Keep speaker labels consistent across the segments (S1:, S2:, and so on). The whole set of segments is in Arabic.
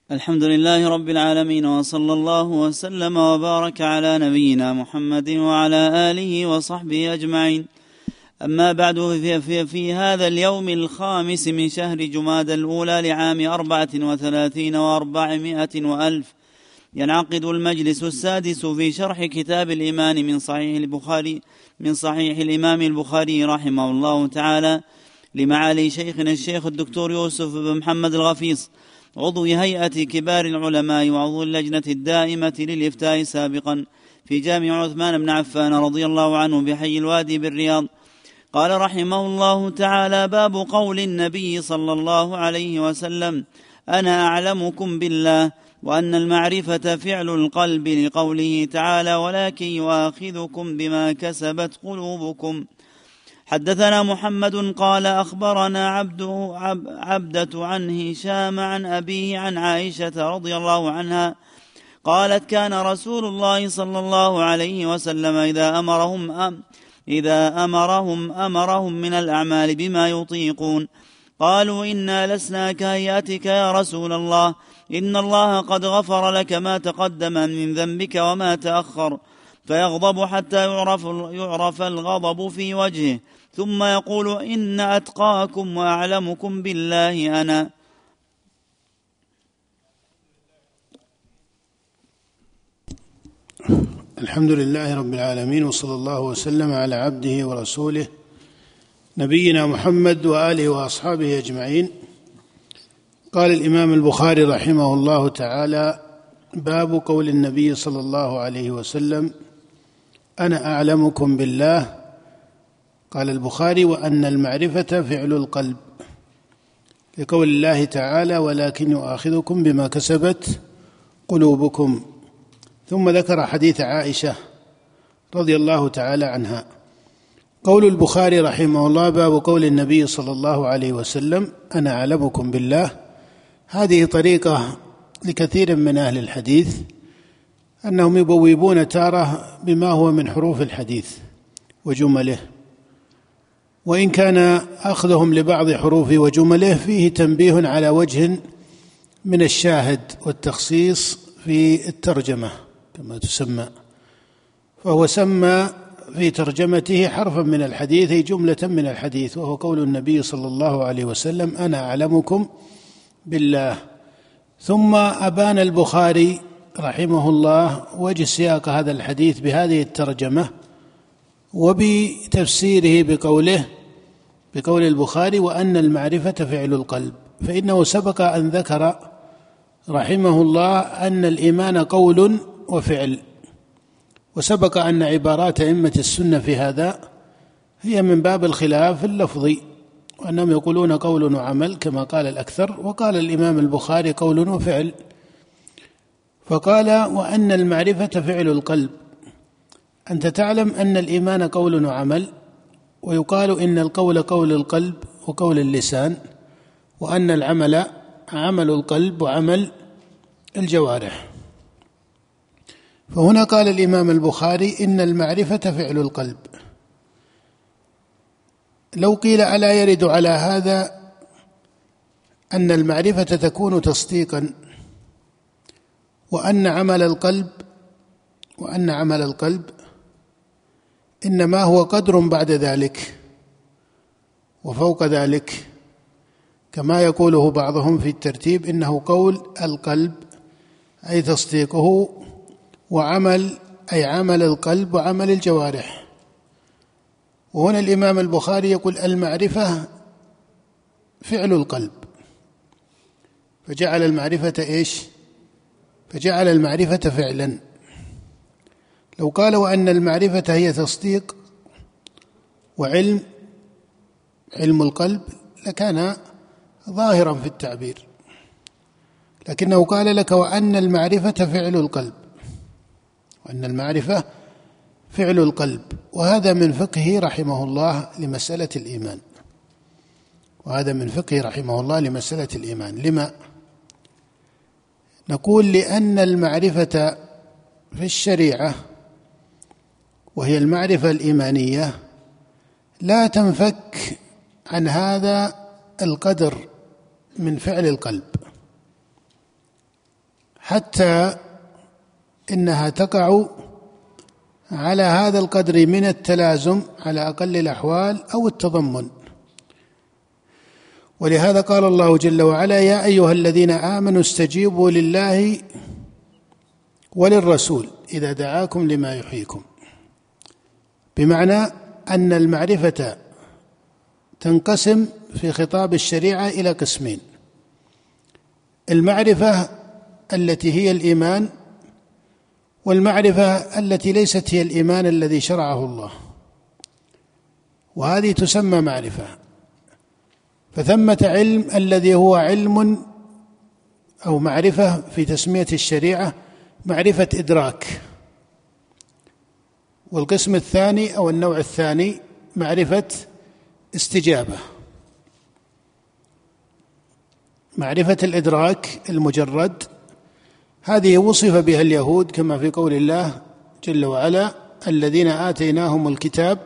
S1: الحمد لله رب العالمين، وصلى الله وسلم وبارك على نبينا محمد وعلى آله وصحبه أجمعين. أما بعد، في هذا اليوم الخامس من شهر جمادى الأولى لعام 34 و400 وألف ينعقد المجلس السادس في شرح كتاب الإيمان من صحيح الإمام البخاري رحمه الله تعالى لمعالي شيخنا الشيخ الدكتور يوسف بن محمد الغفيص، عضو هيئة كبار العلماء وعضو اللجنة الدائمة للإفتاء سابقا في جامع عثمان بن عفان رضي الله عنه بحي الوادي بالرياض. قال رحمه الله تعالى: باب قول النبي صلى الله عليه وسلم: أنا أعلمكم بالله، وأن المعرفة فعل القلب، لقوله تعالى: ولكن يؤاخذكم بما كسبت قلوبكم. حدثنا محمد قال أخبرنا عبدة عن هشام عن أبيه عن عائشة رضي الله عنها قالت: كان رسول الله صلى الله عليه وسلم إذا أمرهم من الأعمال بما يطيقون قالوا: إنا لسنا كهيئتك يا رسول الله، إن الله قد غفر لك ما تقدم من ذنبك وما تأخر، فيغضب حتى يعرف الغضب في وجهه، ثم يقول: إن أتقاكم وأعلمكم بالله أنا.
S2: الحمد لله رب العالمين، وصلى الله وسلم على عبده ورسوله نبينا محمد وآله وأصحابه أجمعين. قال الإمام البخاري رحمه الله تعالى: باب قول النبي صلى الله عليه وسلم: أنا أعلمكم بالله. قال البخاري: وأن المعرفة فعل القلب، لقول الله تعالى: ولكن يؤاخذكم بما كسبت قلوبكم. ثم ذكر حديث عائشة رضي الله تعالى عنها. قول البخاري رحمه الله: باب قول النبي صلى الله عليه وسلم: أنا أعلمكم بالله. هذه طريقة لكثير من أهل الحديث أنهم يبوبون تارة بما هو من حروف الحديث وجمله، وإن كان أخذهم لبعض حروف وجمله فيه تنبيه على وجه من الشاهد والتخصيص في الترجمة كما تسمى، فهو سمى في ترجمته حرفا من الحديث أي جملة من الحديث، وهو قول النبي صلى الله عليه وسلم: أنا أعلمكم بالله. ثم أبان البخاري رحمه الله وجه سياق هذا الحديث بهذه الترجمة وبتفسيره بقول البخاري: وأن المعرفة فعل القلب. فإنه سبق أن ذكر رحمه الله أن الإيمان قول وفعل، وسبق أن عبارات أئمة السنة في هذا هي من باب الخلاف اللفظي، وأنهم يقولون قول وعمل كما قال الأكثر، وقال الإمام البخاري قول وفعل. فقال: وأن المعرفة فعل القلب. أنت تعلم أن الإيمان قول وعمل، ويقال إن القول قول القلب وقول اللسان، وأن العمل عمل القلب وعمل الجوارح. فهنا قال الإمام البخاري: إن المعرفة فعل القلب. لو قيل ألا يرد على هذا أن المعرفة تكون تصديقا، وأن عمل القلب إنما هو قدر بعد ذلك وفوق ذلك، كما يقوله بعضهم في الترتيب: إنه قول القلب أي تصديقه، وعمل أي عمل القلب وعمل الجوارح. وهنا الإمام البخاري يقول: المعرفة فعل القلب، فجعل المعرفة إيش؟ فجعل المعرفة فعلا. لو قال: وأن المعرفة هي تصديق وعلم القلب، لكان ظاهرا في التعبير، لكنه قال لك: وأن المعرفة فعل القلب، وأن المعرفة فعل القلب. وهذا من فقهه رحمه الله لمسألة الإيمان، لما؟ نقول: لأن المعرفة في الشريعة، وهي المعرفة الإيمانية، لا تنفك عن هذا القدر من فعل القلب، حتى إنها تقع على هذا القدر من التلازم على أقل الأحوال أو التضمن. ولهذا قال الله جل وعلا: يا أيها الذين آمنوا استجيبوا لله وللرسول إذا دعاكم لما يحييكم، بمعنى أن المعرفة تنقسم في خطاب الشريعة إلى قسمين: المعرفة التي هي الإيمان، والمعرفة التي ليست هي الإيمان الذي شرعه الله، وهذه تسمى معرفة. فثمة علم الذي هو علم أو معرفة في تسمية الشريعة معرفة إدراك، والقسم الثاني أو النوع الثاني معرفة استجابة. معرفة الإدراك المجرد هذه وصف بها اليهود كما في قول الله جل وعلا: الذين آتيناهم الكتاب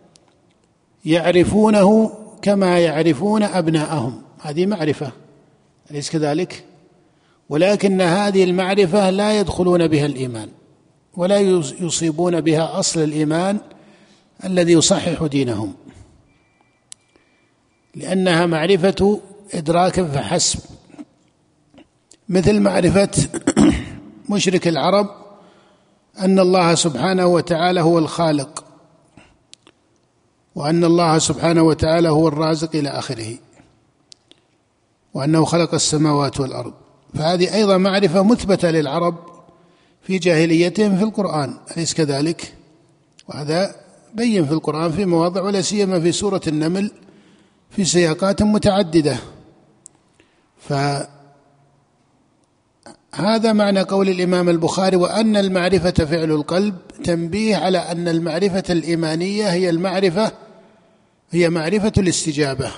S2: يعرفونه كما يعرفون أبناءهم. هذه معرفة، أليس كذلك؟ ولكن هذه المعرفة لا يدخلون بها الإيمان ولا يصيبون بها أصل الإيمان الذي يصحح دينهم، لأنها معرفة إدراك فحسب، مثل معرفة مشرك العرب أن الله سبحانه وتعالى هو الخالق، وأن الله سبحانه وتعالى هو الرازق إلى آخره، وأنه خلق السماوات والأرض. فهذه أيضا معرفة مثبتة للعرب في جاهليتهم في القرآن، أليس كذلك؟ وهذا بين في القرآن في مواضع، ولا سيما في سورة النمل في سياقات متعددة. فهذا معنى قول الإمام البخاري: وأن المعرفة فعل القلب، تنبيه على أن المعرفة الإيمانية هي معرفة الاستجابة،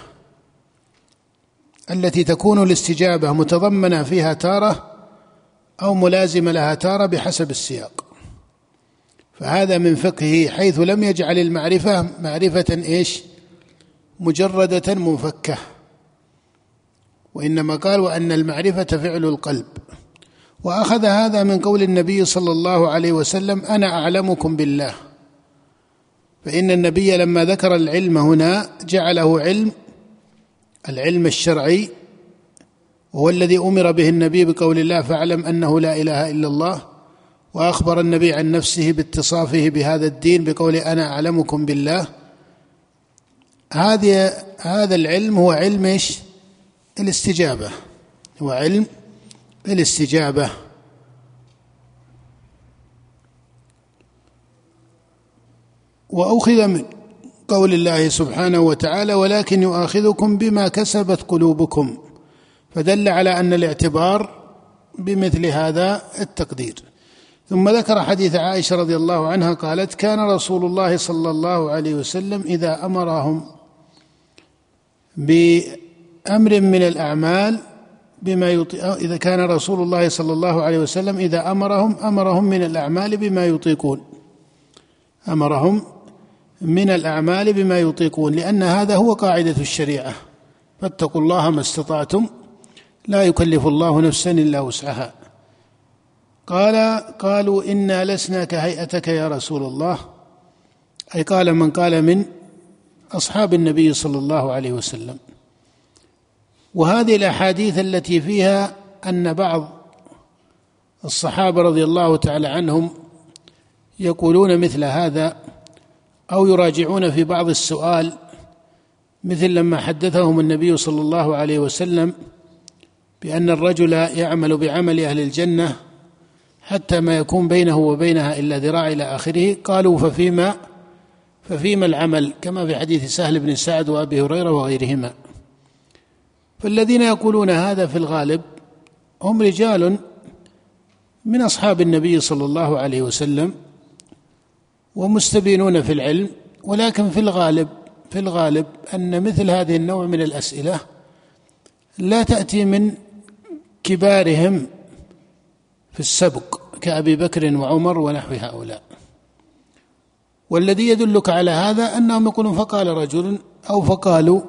S2: التي تكون الاستجابة متضمنة فيها تارة أو ملازمة لها تارة بحسب السياق. فهذا من فقهه، حيث لم يجعل المعرفة معرفة مجردة منفكة، وإنما قال: وأن المعرفة فعل القلب. وأخذ هذا من قول النبي صلى الله عليه وسلم: أنا أعلمكم بالله. فإن النبي لما ذكر العلم هنا جعله العلم الشرعي، وهو الذي أمر به النبي بقول الله: فاعلم أنه لا إله إلا الله. وأخبر النبي عن نفسه باتصافه بهذا الدين بقول: أنا أعلمكم بالله. هذا العلم هو علم الاستجابة، هو علم الاستجابة. وأخذ من قول الله سبحانه وتعالى: ولكن يؤاخذكم بما كسبت قلوبكم، فدل على أن الاعتبار بمثل هذا التقدير. ثم ذكر حديث عائشة رضي الله عنها قالت: كان رسول الله صلى الله عليه وسلم إذا أمرهم بأمر من الأعمال إذا كان رسول الله صلى الله عليه وسلم إذا أمرهم من الأعمال بما يطيقون، أمرهم من الأعمال بما يطيقون، لأن هذا هو قاعدة الشريعة: فاتقوا الله ما استطعتم لا يكلف الله نفسا إلا وسعها. قالوا: إنا لسنا كهيئتك يا رسول الله، أي قال من قال من أصحاب النبي صلى الله عليه وسلم. وهذه الأحاديث التي فيها أن بعض الصحابة رضي الله تعالى عنهم يقولون مثل هذا أو يراجعون في بعض السؤال، مثل لما حدثهم النبي صلى الله عليه وسلم بأن الرجل يعمل بعمل أهل الجنة حتى ما يكون بينه وبينها إلا ذراع إلى آخره، قالوا: ففيما العمل؟ كما في حديث سهل بن سعد وأبي هريرة وغيرهما. فالذين يقولون هذا في الغالب هم رجال من أصحاب النبي صلى الله عليه وسلم ومستبينون في العلم، ولكن في الغالب أن مثل هذه النوع من الأسئلة لا تأتي من كبارهم في السبق كأبي بكر وعمر ونحو هؤلاء. والذي يدلك على هذا أنهم يقولون: فقال رجل أو فقالوا.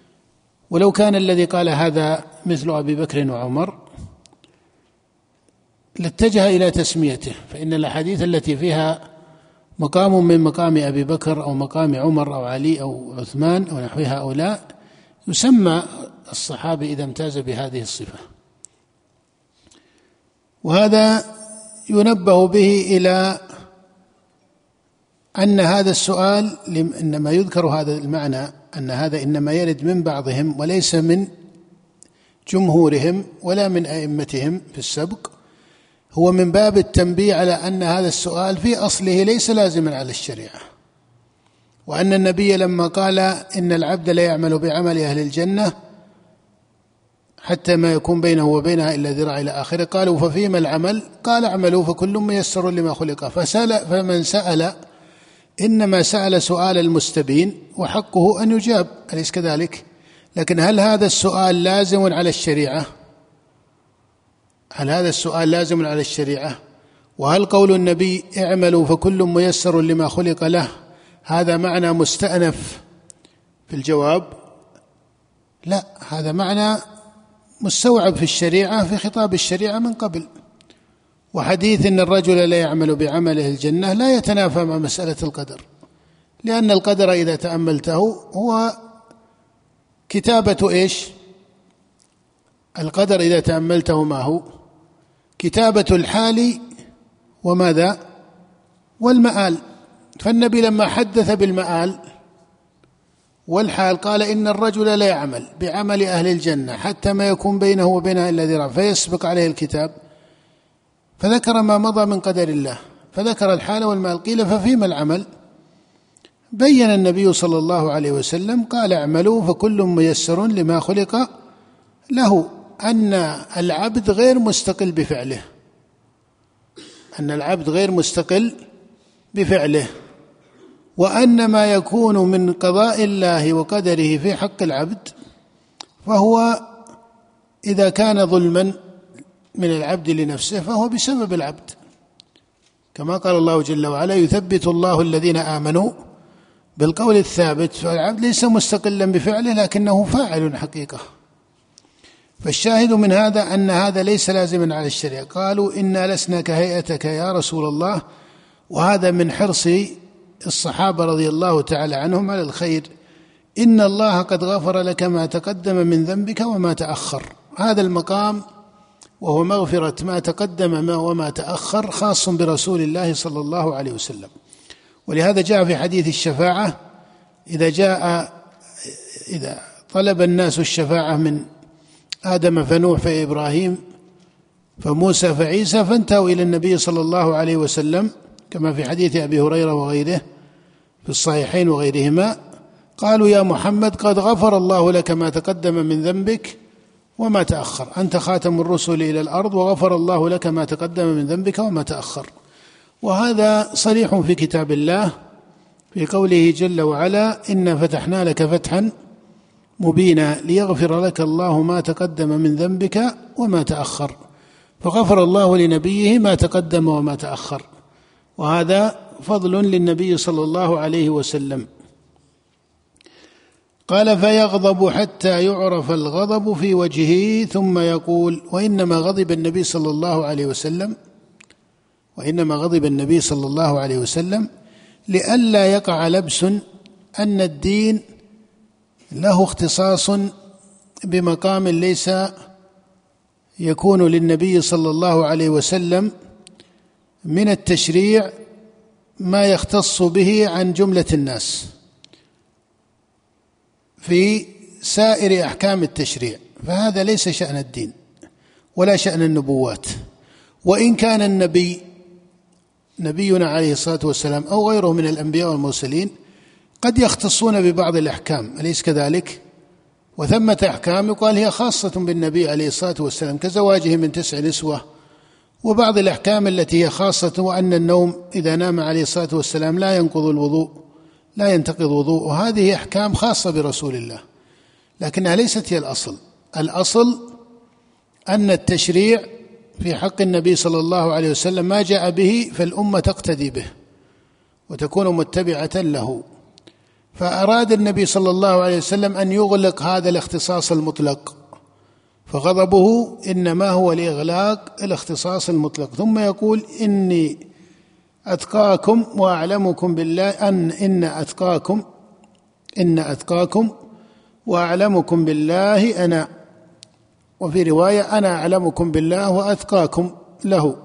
S2: ولو كان الذي قال هذا مثل أبي بكر وعمر لاتجه إلى تسميته، فإن الأحاديث التي فيها مقام من مقام أبي بكر أو مقام عمر أو علي أو عثمان أو نحو هؤلاء يسمى الصحابي إذا امتاز بهذه الصفة. وهذا ينبه به إلى أن هذا السؤال إنما يذكر هذا المعنى، أن هذا إنما يرد من بعضهم وليس من جمهورهم ولا من أئمتهم في السبق، هو من باب التنبيه على أن هذا السؤال في أصله ليس لازما على الشريعة، وأن النبي لما قال إن العبد لا يعمل بعمل أهل الجنة حتى ما يكون بينه وبينها إلا ذراع إلى آخره، قالوا ففيما العمل؟ قال اعملوا فكل ميسر لما خلق. فمن سأل إنما سأل سؤال المستبين وحقه أن يجاب، أليس كذلك؟ لكن هل هذا السؤال لازم على الشريعة؟ هل هذا السؤال لازم على الشريعة؟ وهل قول النبي اعملوا فكل ميسر لما خلق له هذا معنى مستأنف في الجواب؟ لا، هذا معنى مستوعب في الشريعة في خطاب الشريعة من قبل. وحديث إن الرجل لا يعمل بعمله الجنة لا يتنافى مع مسألة القدر، لأن القدر إذا تأملته هو كتابة إيش؟ القدر إذا تأملته ما هو؟ كتابة الحال وماذا؟ والمآل. فالنبي لما حدث بالمآل والحال قال إن الرجل لا يعمل بعمل أهل الجنة حتى ما يكون بينه وبينها إلا ذراع فيسبق عليه الكتاب، فذكر ما مضى من قدر الله، فذكر الحال والمآل. قيل ففيما العمل؟ بين النبي صلى الله عليه وسلم قال اعملوا فكل ميسر لما خلق له، أن العبد غير مستقل بفعله، أن العبد غير مستقل بفعله، وأن ما يكون من قضاء الله وقدره في حق العبد فهو إذا كان ظلما من العبد لنفسه فهو بسبب العبد، كما قال الله جل وعلا يثبت الله الذين آمنوا بالقول الثابت. فالعبد ليس مستقلا بفعله لكنه فاعل حقيقة. فالشاهد من هذا أن هذا ليس لازما على الشريعة. قالوا إنا لسنا كهيئتك يا رسول الله، وهذا من حرص الصحابة رضي الله تعالى عنهم على الخير. إن الله قد غفر لك ما تقدم من ذنبك وما تأخر. هذا المقام وهو مغفرة ما تقدم وما تأخر خاص برسول الله صلى الله عليه وسلم. ولهذا جاء في حديث الشفاعة إذا طلب الناس الشفاعة من آدم فنوح فإبراهيم فموسى فعيسى فانتهوا إلى النبي صلى الله عليه وسلم، كما في حديث أبي هريرة وغيره في الصحيحين وغيرهما، قالوا يا محمد قد غفر الله لك ما تقدم من ذنبك وما تأخر، أنت خاتم الرسل إلى الأرض وغفر الله لك ما تقدم من ذنبك وما تأخر. وهذا صريح في كتاب الله في قوله جل وعلا إنا فتحنا لك فتحا مبينا ليغفر لك الله ما تقدم من ذنبك وما تأخر، فغفر الله لنبيه ما تقدم وما تأخر، وهذا فضل للنبي صلى الله عليه وسلم. قال فيغضب حتى يعرف الغضب في وجهه ثم يقول وإنما غضب النبي صلى الله عليه وسلم لئلا يقع لبس أن الدين له اختصاص بمقام ليس يكون للنبي صلى الله عليه وسلم من التشريع ما يختص به عن جملة الناس في سائر أحكام التشريع، فهذا ليس شأن الدين ولا شأن النبوات. وإن كان نبينا عليه الصلاة والسلام أو غيره من الأنبياء والمرسلين قد يختصون ببعض الأحكام، أليس كذلك؟ وثمة أحكام يقال هي خاصة بالنبي عليه الصلاة والسلام كزواجه من 9 نسوة، وبعض الأحكام التي هي خاصة وأن النوم إذا نام عليه الصلاة والسلام لا ينتقض وضوء، وهذه أحكام خاصة برسول الله، لكنها ليست هي الأصل. الأصل أن التشريع في حق النبي صلى الله عليه وسلم ما جاء به فالأمة تقتدي به وتكون متبعة له. فأراد النبي صلى الله عليه وسلم أن يغلق هذا الاختصاص المطلق، فغضبه إنما هو لإغلاق الاختصاص المطلق. ثم يقول إني أتقاكم وأعلمكم بالله إن أتقاكم وأعلمكم بالله أنا، وفي رواية أنا أعلمكم بالله وأتقاكم له.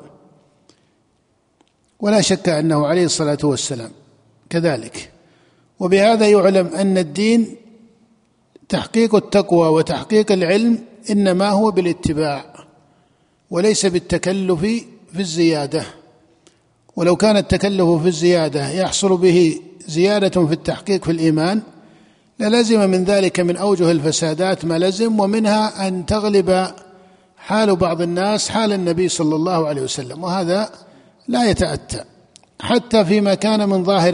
S2: ولا شك أنه عليه الصلاة والسلام كذلك. وبهذا يعلم أن الدين تحقيق التقوى وتحقيق العلم إنما هو بالاتباع وليس بالتكلف في الزيادة. ولو كان التكلف في الزيادة يحصل به زيادة في التحقيق في الإيمان للزم من ذلك من أوجه الفسادات ما لزم، ومنها أن تغلب حال بعض الناس حال النبي صلى الله عليه وسلم، وهذا لا يتأتى حتى فيما كان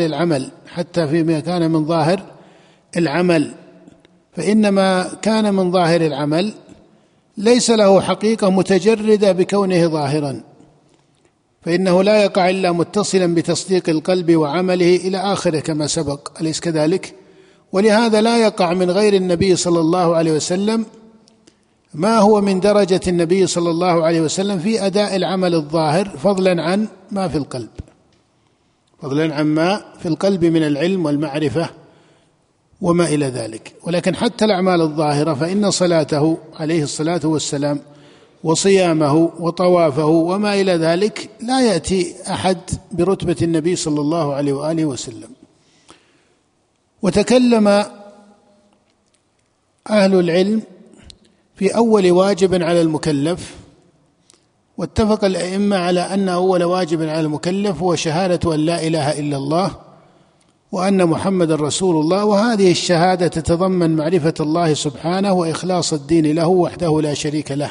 S2: من ظاهر العمل، فإنما كان من ظاهر العمل ليس له حقيقة متجردة بكونه ظاهرا، فإنه لا يقع إلا متصلا بتصديق القلب وعمله إلى آخره كما سبق، أليس كذلك؟ ولهذا لا يقع من غير النبي صلى الله عليه وسلم ما هو من درجة النبي صلى الله عليه وسلم في أداء العمل الظاهر، فضلا عن ما في القلب من العلم والمعرفة وما إلى ذلك. ولكن حتى الأعمال الظاهرة فإن صلاته عليه الصلاة والسلام وصيامه وطوافه وما إلى ذلك لا يأتي أحد برتبة النبي صلى الله عليه وآله وسلم. وتكلم أهل العلم في أول واجب على المكلف، واتفق الأئمة على أن أول واجب على المكلف هو شهادة أن لا إله إلا الله وأن محمد رسول الله، وهذه الشهادة تتضمن معرفة الله سبحانه وإخلاص الدين له وحده لا شريك له.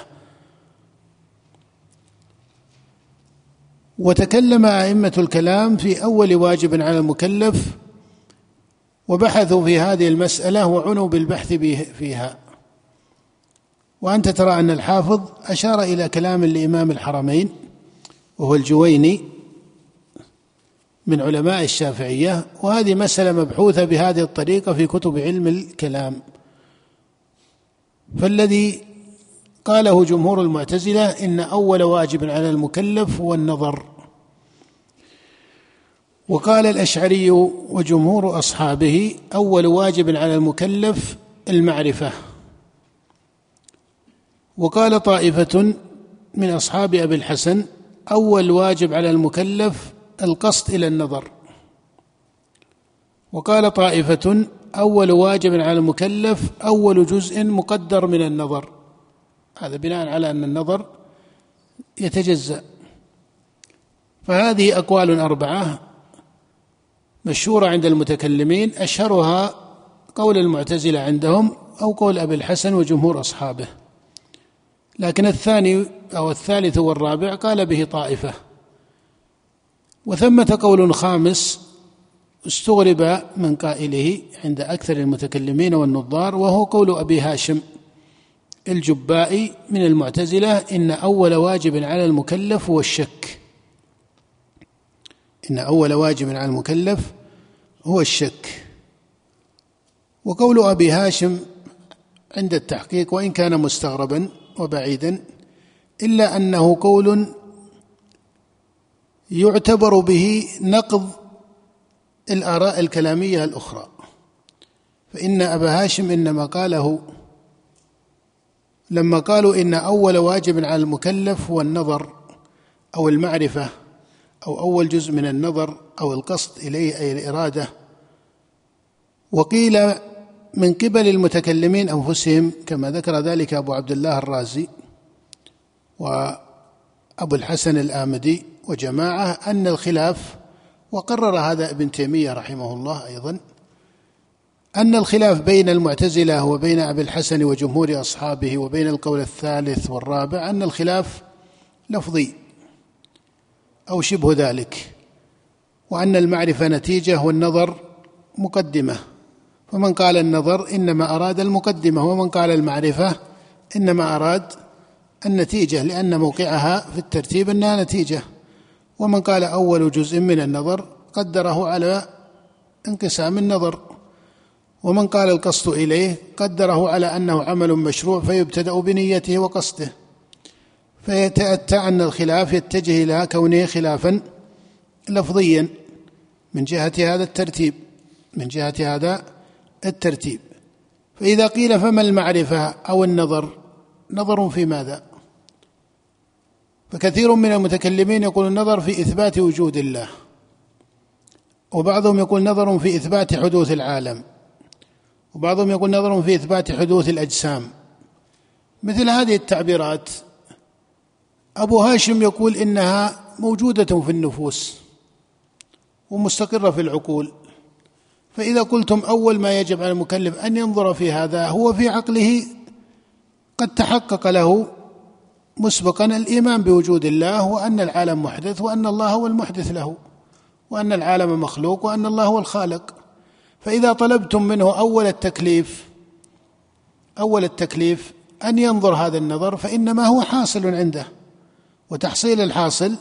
S2: وتكلم أئمة الكلام في أول واجب على المكلف وبحثوا في هذه المسألة وعنوا بالبحث فيها. وأنت ترى أن الحافظ أشار إلى كلام الإمام الحرمين وهو الجويني من علماء الشافعية، وهذه مسألة مبحوثة بهذه الطريقة في كتب علم الكلام. فالذي قاله جمهور المعتزلة إن أول واجب على المكلف هو النظر، وقال الأشعري وجمهور أصحابه أول واجب على المكلف المعرفة، وقال طائفة من أصحاب أبي الحسن أول واجب على المكلف القصد إلى النظر، وقال طائفة أول واجب على المكلف أول جزء مقدر من النظر، هذا بناء على أن النظر يتجزأ. فهذه أقوال أربعة مشهورة عند المتكلمين، أشهرها قول المعتزلة عندهم أو قول أبي الحسن وجمهور أصحابه، لكن الثاني أو الثالث والرابع قال به طائفة. وثمة قول خامس استغرب من قائله عند أكثر المتكلمين والنظار، وهو قول أبي هاشم الجبائي من المعتزلة إن أول واجب على المكلف هو الشك، إن أول واجب على المكلف هو الشك. وقول أبي هاشم عند التحقيق وإن كان مستغربا وبعيدا إلا أنه قول يعتبر به نقض الآراء الكلامية الأخرى، فإن أبا هاشم إنما قاله لما قالوا إن أول واجب على المكلف هو النظر أو المعرفة أو أول جزء من النظر أو القصد إليه أي الإرادة. وقيل من قبل المتكلمين أنفسهم كما ذكر ذلك أبو عبد الله الرازي وأبو الحسن الآمدي وجماعة أن الخلاف، وقرر هذا ابن تيمية رحمه الله أيضا، أن الخلاف بين المعتزلة وبين أبي الحسن وجمهور أصحابه وبين القول الثالث والرابع أن الخلاف لفظي أو شبه ذلك، وأن المعرفة نتيجة والنظر مقدمة، فمن قال النظر إنما أراد المقدمة، ومن قال المعرفة إنما أراد النتيجة لأن موقعها في الترتيب أنها نتيجة، ومن قال أول جزء من النظر قدره على انقسام النظر. ومن قال القصد إليه قدره على أنه عمل مشروع فيبتدأ بنيته وقصده، فيتأتى أن الخلاف يتجه إلى كونه خلافا لفظيا من جهة هذا الترتيب. فإذا قيل فما المعرفة أو النظر؟ نظر في ماذا؟ فكثير من المتكلمين يقول النظر في إثبات وجود الله، وبعضهم يقول نظر في إثبات حدوث العالم، وبعضهم يقول نظر في إثبات حدوث الأجسام. مثل هذه التعبيرات أبو هاشم يقول إنها موجودة في النفوس ومستقرة في العقول. فإذا قلتم أول ما يجب على المكلف أن ينظر في هذا هو في عقله قد تحقق له مسبقا الإيمان بوجود الله، وأن العالم محدث، وأن الله هو المحدث له، وأن العالم مخلوق، وأن الله هو الخالق. فإذا طلبتم منه أول التكليف أن ينظر هذا النظر، فإنما هو حاصل عنده، وتحصيل الحاصل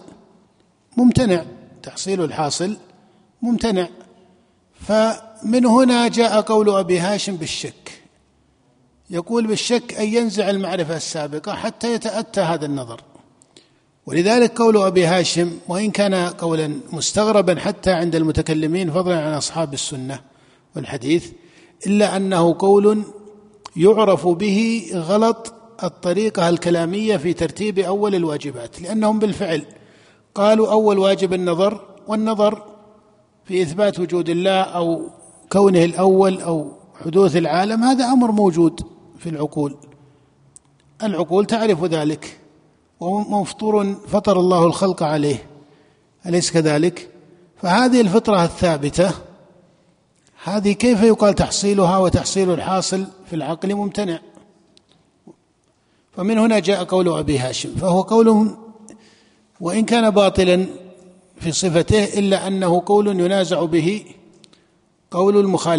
S2: ممتنع. فمن هنا جاء قول أبي هاشم بالشك، يقول بالشك أن ينزع المعرفة السابقة حتى يتأتى هذا النظر. ولذلك قول أبي هاشم وإن كان قولا مستغربا حتى عند المتكلمين فضلا عن أصحاب السنة والحديث، إلا أنه قول يعرف به غلط الطريقة الكلامية في ترتيب أول الواجبات، لأنهم بالفعل قالوا أول واجب النظر، والنظر في إثبات وجود الله أو كونه الأول أو حدوث العالم هذا أمر موجود في العقول تعرف ذلك، ومفطور فطر الله الخلق عليه، أليس كذلك؟ فهذه الفطرة الثابتة هذه كيف يقال تحصيلها وتحصيل الحاصل في العقل ممتنع؟ فمن هنا جاء قول أبي هاشم، فهو قول وإن كان باطلا في صفته إلا أنه قول ينازع به قول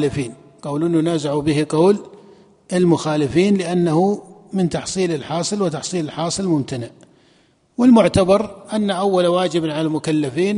S2: المخالفين، لأنه من تحصيل الحاصل، وتحصيل الحاصل ممتنع. والمعتبر أن أول واجب على المكلفين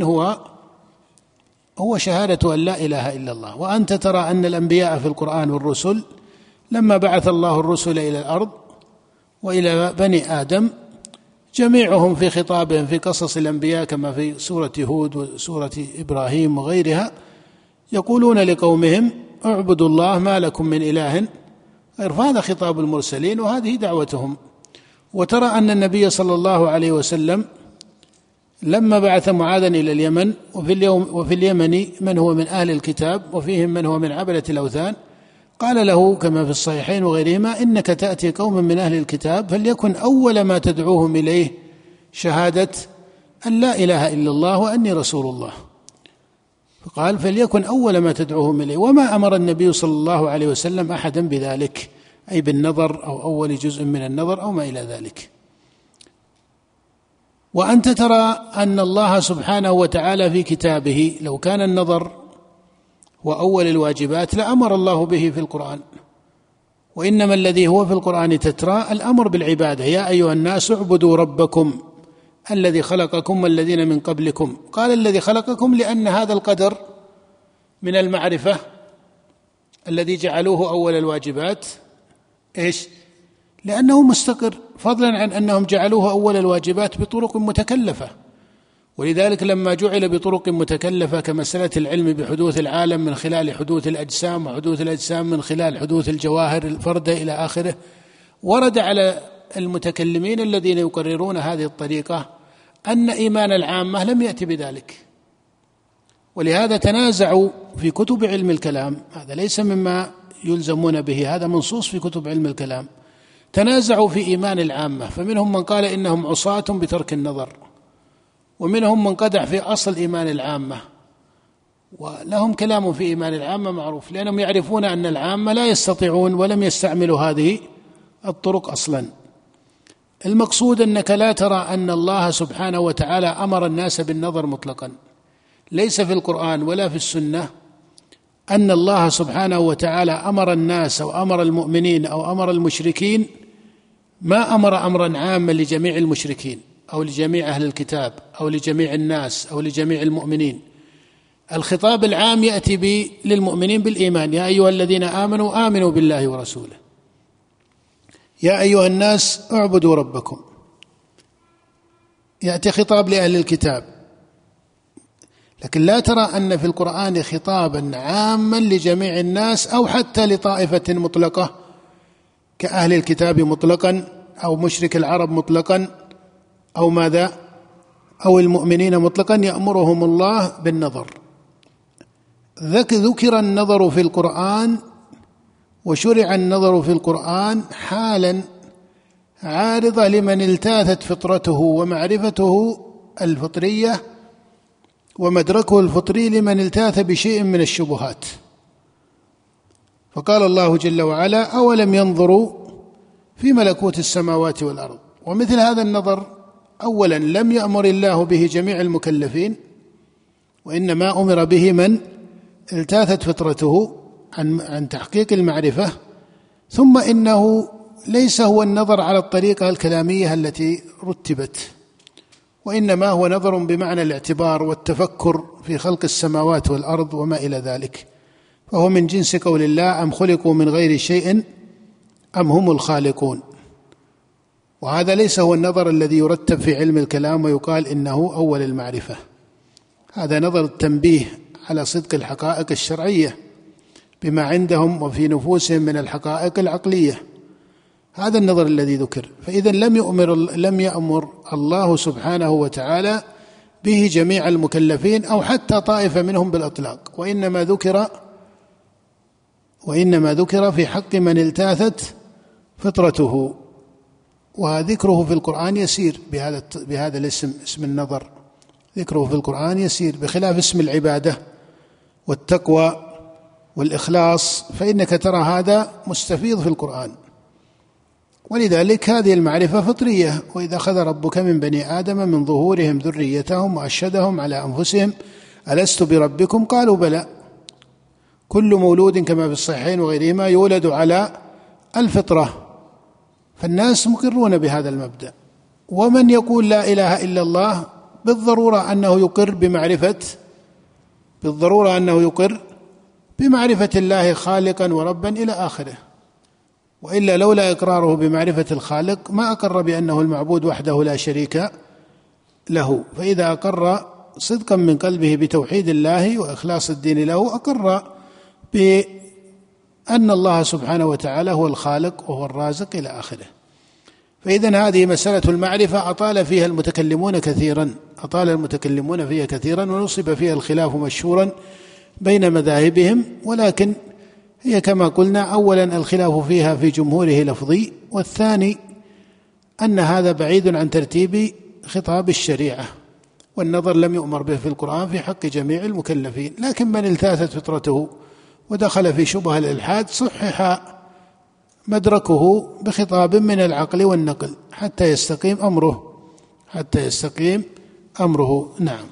S2: هو شهادة أن لا إله إلا الله. وأنت ترى أن الأنبياء في القرآن والرسل لما بعث الله الرسل إلى الأرض وإلى بني آدم جميعهم في خطابهم في قصص الأنبياء كما في سورة هود وسورة إبراهيم وغيرها يقولون لقومهم اعبدوا الله ما لكم من إله غير، فهذا خطاب المرسلين وهذه دعوتهم. وترى أن النبي صلى الله عليه وسلم لما بعث معاذا إلى اليمن، وفي اليمن من هو من أهل الكتاب وفيهم من هو من عبدة الأوثان، قال له كما في الصحيحين وغيرهما إنك تأتي قوما من أهل الكتاب فليكن أول ما تدعوهم إليه شهادة أن لا إله إلا الله وأني رسول الله. فقال فليكن أول ما تدعوهم إليه، وما أمر النبي صلى الله عليه وسلم أحدا بذلك، أي بالنظر أو أول جزء من النظر أو ما إلى ذلك. وأنت ترى أن الله سبحانه وتعالى في كتابه لو كان النظر وأول الواجبات لأمر الله به في القرآن، وإنما الذي هو في القرآن تترى الأمر بالعبادة، يا أيها الناس اعبدوا ربكم الذي خلقكم والذين من قبلكم. قال الذي خلقكم لأن هذا القدر من المعرفة الذي جعلوه أول الواجبات إيش؟ لأنه مستقر، فضلا عن أنهم جعلوه أول الواجبات بطرق متكلفة. ولذلك لما جعل بطرق متكلفة كمسألة العلم بحدوث العالم من خلال حدوث الأجسام، وحدوث الأجسام من خلال حدوث الجواهر الفردة إلى آخره، ورد على المتكلمين الذين يقررون هذه الطريقة أن إيمان العامة لم يأتي بذلك. ولهذا تنازعوا في كتب علم الكلام، هذا ليس مما يلزمون به، هذا منصوص في كتب علم الكلام، تنازعوا في إيمان العامة، فمنهم من قال إنهم عصاة بترك النظر، ومنهم من قدح في أصل إيمان العامة، ولهم كلام في إيمان العامة معروف، لأنهم يعرفون أن العامة لا يستطيعون ولم يستعملوا هذه الطرق أصلا. المقصود أنك لا ترى أن الله سبحانه وتعالى أمر الناس بالنظر مطلقا، ليس في القرآن ولا في السنة أن الله سبحانه وتعالى أمر الناس أو أمر المؤمنين أو أمر المشركين، ما أمر أمرا عاما لجميع المشركين أو لجميع أهل الكتاب أو لجميع الناس أو لجميع المؤمنين، الخطاب العام يأتي للمؤمنين بالإيمان: يا أيها الذين آمنوا آمنوا بالله ورسوله، يا أيها الناس اعبدوا ربكم. يأتي خطاب لأهل الكتاب، لكن لا ترى أن في القرآن خطابا عاما لجميع الناس أو حتى لطائفة مطلقة كأهل الكتاب مطلقا أو مشرك العرب مطلقا أو ماذا أو المؤمنين مطلقا يأمرهم الله بالنظر. ذكر النظر في القرآن وشرع النظر في القرآن حالا عارضة لمن التاثت فطرته ومعرفته الفطرية ومدركه الفطري لمن التاث بشيء من الشبهات. فقال الله جل وعلا: أولم ينظروا في ملكوت السماوات والأرض. ومثل هذا النظر أولا لم يأمر الله به جميع المكلفين، وإنما أمر به من التاثت فطرته عن تحقيق المعرفة. ثم إنه ليس هو النظر على الطريقة الكلامية التي رتبت، وإنما هو نظر بمعنى الاعتبار والتفكر في خلق السماوات والأرض وما إلى ذلك، فهو من جنس قول الله: أم خلقوا من غير شيء أم هم الخالقون. وهذا ليس هو النظر الذي يرتب في علم الكلام ويقال إنه أول المعرفة. هذا نظر التنبيه على صدق الحقائق الشرعية بما عندهم وفي نفوسهم من الحقائق العقلية، هذا النظر الذي ذكر. فإذا لم يأمر الله سبحانه وتعالى به جميع المكلفين أو حتى طائفة منهم بالإطلاق، وإنما ذكر في حق من التاثت فطرته. وذكره في القرآن يسير بهذا الاسم، اسم النظر، ذكره في القرآن يسير، بخلاف اسم العبادة والتقوى والإخلاص فإنك ترى هذا مستفيض في القرآن. ولذلك هذه المعرفة فطرية: وإذا أخذ ربك من بني آدم من ظهورهم ذريتهم وأشهدهم على أنفسهم ألست بربكم قالوا بلى. كل مولود كما في الصحيحين وغيرهما يولد على الفطرة، فالناس مقرون بهذا المبدأ. ومن يقول لا إله إلا الله بالضرورة أنه يقر بمعرفة الله خالقا وربا إلى آخره، وإلا لولا إقراره بمعرفة الخالق ما أقر بأنه المعبود وحده لا شريك له. فإذا أقر صدقا من قلبه بتوحيد الله وإخلاص الدين له أقر بأن الله سبحانه وتعالى هو الخالق وهو الرازق إلى آخره. فإذن هذه مسألة المعرفة أطال المتكلمون فيها كثيرا ونصب فيها الخلاف مشهورا بين مذاهبهم، ولكن هي كما قلنا: أولا الخلاف فيها في جمهوره لفظي، والثاني أن هذا بعيد عن ترتيب خطاب الشريعة، والنظر لم يؤمر به في القرآن في حق جميع المكلفين. لكن من التاثت فطرته ودخل في شبهة الإلحاد صحح مدركه بخطاب من العقل والنقل حتى يستقيم أمره. نعم.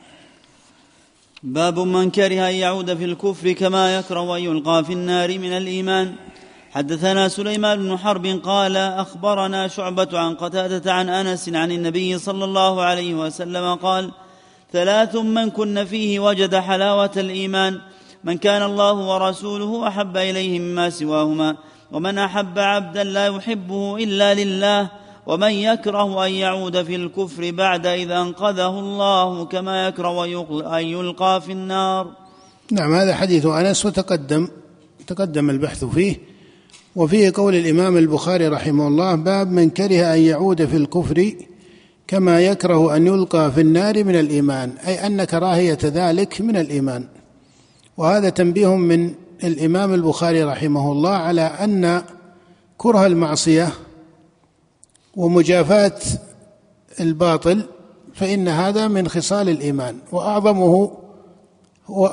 S1: باب من كره أن يعود في الكفر كما يكره أن يلقى في النار من الإيمان. حدثنا سليمان بن حرب قال أخبرنا شعبة عن قتادة عن أنس عن النبي صلى الله عليه وسلم قال: 3 من كن فيه وجد حلاوة الإيمان: من كان الله ورسوله أحب إليه مما سواهما، ومن أحب عبدا لا يحبه إلا لله، ومن يكره أن يعود في الكفر بعد إذا أنقذه الله كما يكره أن يلقى في النار.
S2: نعم، هذا حديث أنس وتقدم البحث فيه. وفيه قول الإمام البخاري رحمه الله: باب من كره أن يعود في الكفر كما يكره أن يلقى في النار من الإيمان، أي أن كراهية ذلك من الإيمان. وهذا تنبيه من الإمام البخاري رحمه الله على أن كره المعصية ومجافاة الباطل فإن هذا من خصال الإيمان، وأعظمه هو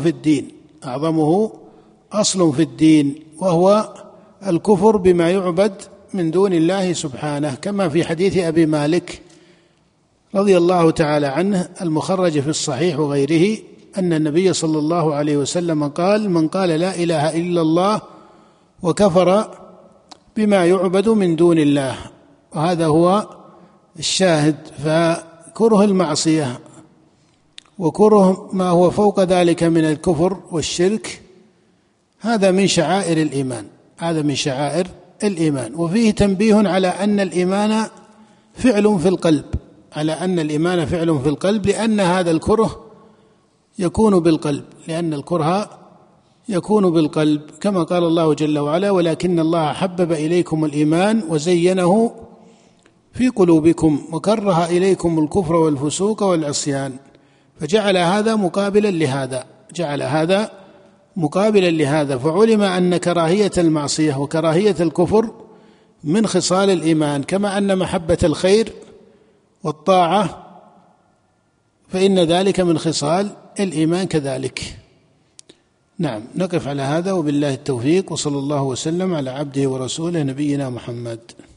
S2: أصل في الدين وهو الكفر بما يعبد من دون الله سبحانه، كما في حديث أبي مالك رضي الله تعالى عنه المخرج في الصحيح وغيره أن النبي صلى الله عليه وسلم قال: من قال لا إله إلا الله وكفر بما يعبد من دون الله. وهذا هو الشاهد. فكره المعصية وكره ما هو فوق ذلك من الكفر والشرك هذا من شعائر الإيمان، هذا من شعائر الإيمان. وفيه تنبيه على أن الإيمان فعل في القلب، على أن الإيمان فعل في القلب، لأن هذا الكره يكون بالقلب، لأن الكره يكون بالقلب، كما قال الله جل وعلا: ولكن الله حبب إليكم الإيمان وزينه في قلوبكم وكره إليكم الكفر والفسوق والعصيان، فجعل هذا مقابلا لهذا، جعل هذا مقابلا لهذا، فعلم أن كراهية المعصية وكراهية الكفر من خصال الإيمان، كما أن محبة الخير والطاعة فإن ذلك من خصال الإيمان كذلك. نعم، نقف على هذا وبالله التوفيق، وصلى الله وسلم على عبده ورسوله نبينا محمد.